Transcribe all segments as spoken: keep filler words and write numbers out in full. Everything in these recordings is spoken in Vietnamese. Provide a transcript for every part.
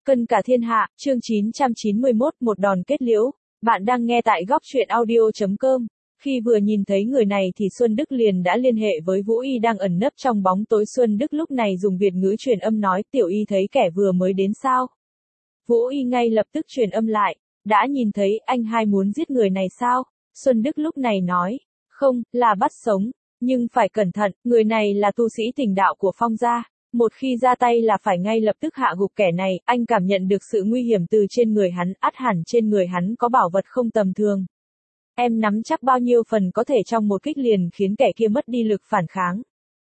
Cân cả thiên hạ, chương chín trăm chín mươi mốt, một đòn kết liễu. Bạn đang nghe tại góc truyện audio chấm com. Khi vừa nhìn thấy người này thì Xuân Đức liền đã liên hệ với Vũ Y đang ẩn nấp trong bóng tối. Xuân Đức lúc này dùng Việt ngữ truyền âm nói, Tiểu Y thấy kẻ vừa mới đến sao? Vũ Y ngay lập tức truyền âm lại, đã nhìn thấy, anh hai muốn giết người này sao? Xuân Đức lúc này nói, không, là bắt sống, nhưng phải cẩn thận, người này là tu sĩ tình đạo của Phong gia. Một khi ra tay là phải ngay lập tức hạ gục kẻ này, anh cảm nhận được sự nguy hiểm từ trên người hắn, ắt hẳn trên người hắn có bảo vật không tầm thường. Em nắm chắc bao nhiêu phần có thể trong một kích liền khiến kẻ kia mất đi lực phản kháng.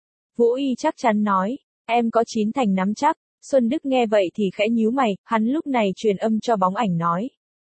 Vũ Y chắc chắn nói, em có chín thành nắm chắc. Xuân Đức nghe vậy thì khẽ nhíu mày, hắn lúc này truyền âm cho bóng ảnh nói.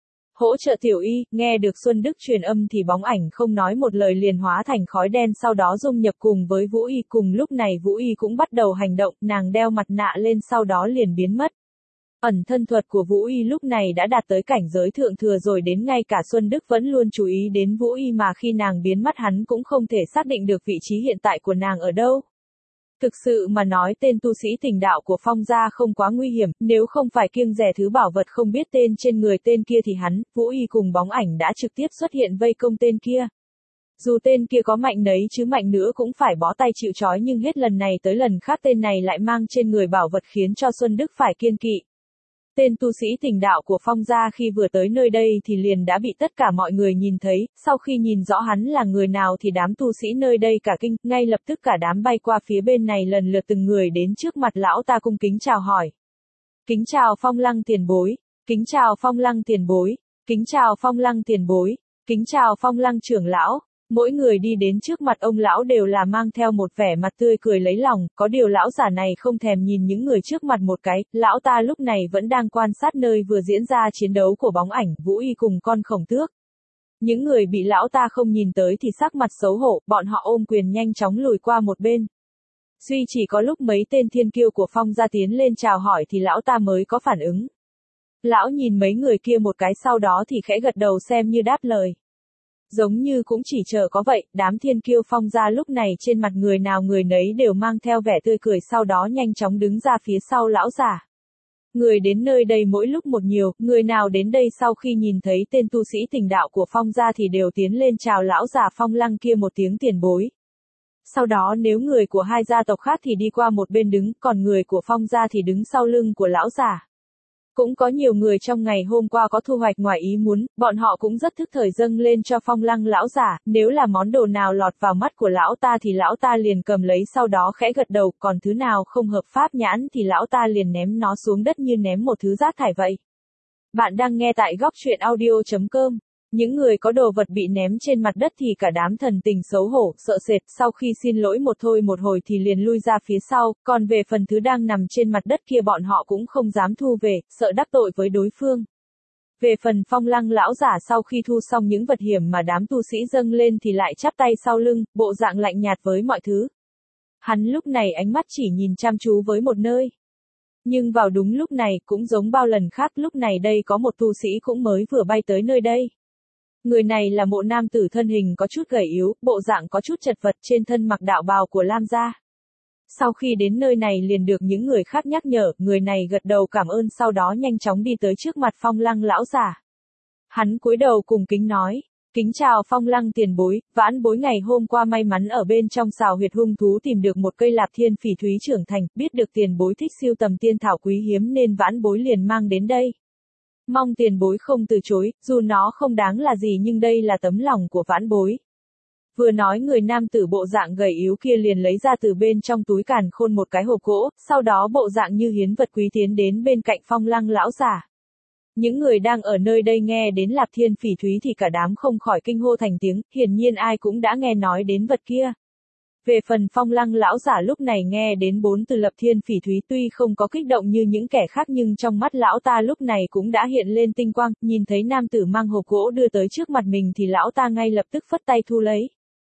Hỗ trợ Tiểu Y, nghe được Xuân Đức truyền âm thì bóng ảnh không nói một lời liền hóa thành khói đen sau đó dung nhập cùng với Vũ Y. Cùng lúc này Vũ Y cũng bắt đầu hành động, nàng đeo mặt nạ lên sau đó liền biến mất. Ẩn thân thuật của Vũ Y lúc này đã đạt tới cảnh giới thượng thừa rồi, đến ngay cả Xuân Đức vẫn luôn chú ý đến Vũ Y mà khi nàng biến mất hắn cũng không thể xác định được vị trí hiện tại của nàng ở đâu. Thực sự mà nói tên tu sĩ tình đạo của Phong gia không quá nguy hiểm, nếu không phải kiêng dè thứ bảo vật không biết tên trên người tên kia thì hắn, Vũ Y cùng bóng ảnh đã trực tiếp xuất hiện vây công tên kia. Dù tên kia có mạnh nấy chứ mạnh nữa cũng phải bó tay chịu trói, nhưng hết lần này tới lần khác tên này lại mang trên người bảo vật khiến cho Xuân Đức phải kiêng kỵ. Tên tu sĩ tình đạo của Phong gia khi vừa tới nơi đây thì liền đã bị tất cả mọi người nhìn thấy, sau khi nhìn rõ hắn là người nào thì đám tu sĩ nơi đây cả kinh, ngay lập tức cả đám bay qua phía bên này lần lượt từng người đến trước mặt lão ta cung kính chào hỏi. Kính chào Phong Lăng tiền bối, kính chào Phong Lăng tiền bối, kính chào Phong Lăng tiền bối, kính chào Phong Lăng trưởng lão. Mỗi người đi đến trước mặt ông lão đều là mang theo một vẻ mặt tươi cười lấy lòng, có điều lão giả này không thèm nhìn những người trước mặt một cái, lão ta lúc này vẫn đang quan sát nơi vừa diễn ra chiến đấu của bóng ảnh, Vũ Y cùng con khổng tước. Những người bị lão ta không nhìn tới thì sắc mặt xấu hổ, bọn họ ôm quyền nhanh chóng lùi qua một bên. Duy chỉ có lúc mấy tên thiên kiêu của Phong gia tiến lên chào hỏi thì lão ta mới có phản ứng. Lão nhìn mấy người kia một cái sau đó thì khẽ gật đầu xem như đáp lời. Giống như cũng chỉ chờ có vậy, đám thiên kiêu Phong gia lúc này trên mặt người nào người nấy đều mang theo vẻ tươi cười, sau đó nhanh chóng đứng ra phía sau lão giả. Người đến nơi đây mỗi lúc một nhiều, người nào đến đây sau khi nhìn thấy tên tu sĩ tình đạo của Phong gia thì đều tiến lên chào lão giả Phong Lăng kia một tiếng tiền bối. Sau đó nếu người của hai gia tộc khác thì đi qua một bên đứng, còn người của Phong gia thì đứng sau lưng của lão giả. Cũng có nhiều người trong ngày hôm qua có thu hoạch ngoài ý muốn, bọn họ cũng rất thức thời dâng lên cho Phong Lăng lão giả, nếu là món đồ nào lọt vào mắt của lão ta thì lão ta liền cầm lấy sau đó khẽ gật đầu, còn thứ nào không hợp pháp nhãn thì lão ta liền ném nó xuống đất như ném một thứ rác thải vậy. Bạn đang nghe tại góc truyện audio chấm com. Những người có đồ vật bị ném trên mặt đất thì cả đám thần tình xấu hổ, sợ sệt, sau khi xin lỗi một thôi một hồi thì liền lui ra phía sau, còn về phần thứ đang nằm trên mặt đất kia bọn họ cũng không dám thu về, sợ đắc tội với đối phương. Về phần Phong Lăng lão giả sau khi thu xong những vật hiểm mà đám tu sĩ dâng lên thì lại chắp tay sau lưng, bộ dạng lạnh nhạt với mọi thứ. Hắn lúc này ánh mắt chỉ nhìn chăm chú với một nơi. Nhưng vào đúng lúc này, cũng giống bao lần khác, lúc này đây có một tu sĩ cũng mới vừa bay tới nơi đây. Người này là một nam tử thân hình có chút gầy yếu, bộ dạng có chút chật vật, trên thân mặc đạo bào của Lam gia. Sau khi đến nơi này liền được những người khác nhắc nhở, người này gật đầu cảm ơn sau đó nhanh chóng đi tới trước mặt Phong Lăng lão giả. Hắn cúi đầu cùng kính nói, kính chào Phong Lăng tiền bối, vãn bối ngày hôm qua may mắn ở bên trong sào huyệt hung thú tìm được một cây lạp thiên phỉ thúy trưởng thành, biết được tiền bối thích siêu tầm tiên thảo quý hiếm nên vãn bối liền mang đến đây. Mong tiền bối không từ chối, dù nó không đáng là gì nhưng đây là tấm lòng của vãn bối. Vừa nói người nam tử bộ dạng gầy yếu kia liền lấy ra từ bên trong túi càn khôn một cái hộp gỗ, sau đó bộ dạng như hiến vật quý tiến đến bên cạnh Phong Lăng lão giả. Những người đang ở nơi đây nghe đến lạp thiên phỉ thúy thì cả đám không khỏi kinh hô thành tiếng, hiển nhiên ai cũng đã nghe nói đến vật kia. Về phần Phong Lăng lão giả lúc này nghe đến bốn từ lập thiên phỉ thúy tuy không có kích động như những kẻ khác nhưng trong mắt lão ta lúc này cũng đã hiện lên tinh quang, nhìn thấy nam tử mang hộp gỗ đưa tới trước mặt mình thì lão ta ngay lập tức phất tay thu lấy.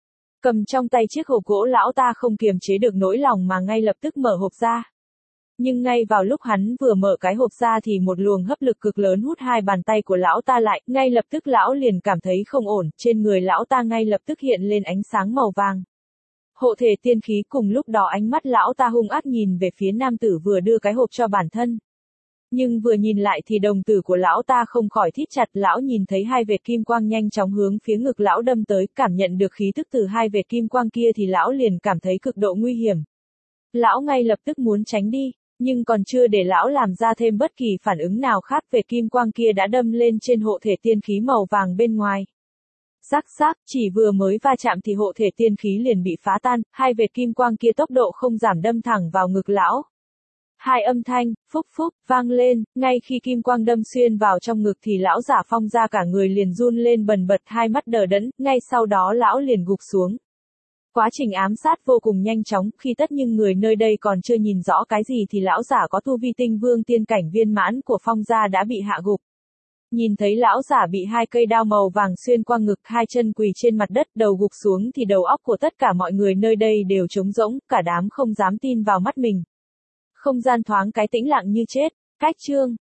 Cầm trong tay chiếc hộp gỗ lão ta không kiềm chế được nỗi lòng mà ngay lập tức mở hộp ra. Nhưng ngay vào lúc hắn vừa mở cái hộp ra thì một luồng hấp lực cực lớn hút hai bàn tay của lão ta lại, ngay lập tức lão liền cảm thấy không ổn, trên người lão ta ngay lập tức hiện lên ánh sáng màu vàng. Hộ thể tiên khí, cùng lúc đó ánh mắt lão ta hung ác nhìn về phía nam tử vừa đưa cái hộp cho bản thân. Nhưng vừa nhìn lại thì đồng tử của lão ta không khỏi thít chặt, lão nhìn thấy hai vệt kim quang nhanh chóng hướng phía ngực lão đâm tới, cảm nhận được khí tức từ hai vệt kim quang kia thì lão liền cảm thấy cực độ nguy hiểm. Lão ngay lập tức muốn tránh đi, nhưng còn chưa để lão làm ra thêm bất kỳ phản ứng nào khác, vệt kim quang kia đã đâm lên trên hộ thể tiên khí màu vàng bên ngoài. Rắc rắc, chỉ vừa mới va chạm thì hộ thể tiên khí liền bị phá tan, hai vệt kim quang kia tốc độ không giảm đâm thẳng vào ngực lão. Hai âm thanh, phúc phúc, vang lên, ngay khi kim quang đâm xuyên vào trong ngực thì lão giả Phong ra cả người liền run lên bần bật, hai mắt đờ đẫn, ngay sau đó lão liền gục xuống. Quá trình ám sát vô cùng nhanh chóng, khi tất nhưng người nơi đây còn chưa nhìn rõ cái gì thì lão giả có tu vi tinh vương tiên cảnh viên mãn của Phong gia đã bị hạ gục. Nhìn thấy lão giả bị hai cây đao màu vàng xuyên qua ngực, hai chân quỳ trên mặt đất, đầu gục xuống thì đầu óc của tất cả mọi người nơi đây đều trống rỗng, cả đám không dám tin vào mắt mình. Không gian thoáng cái tĩnh lặng như chết. Cách chương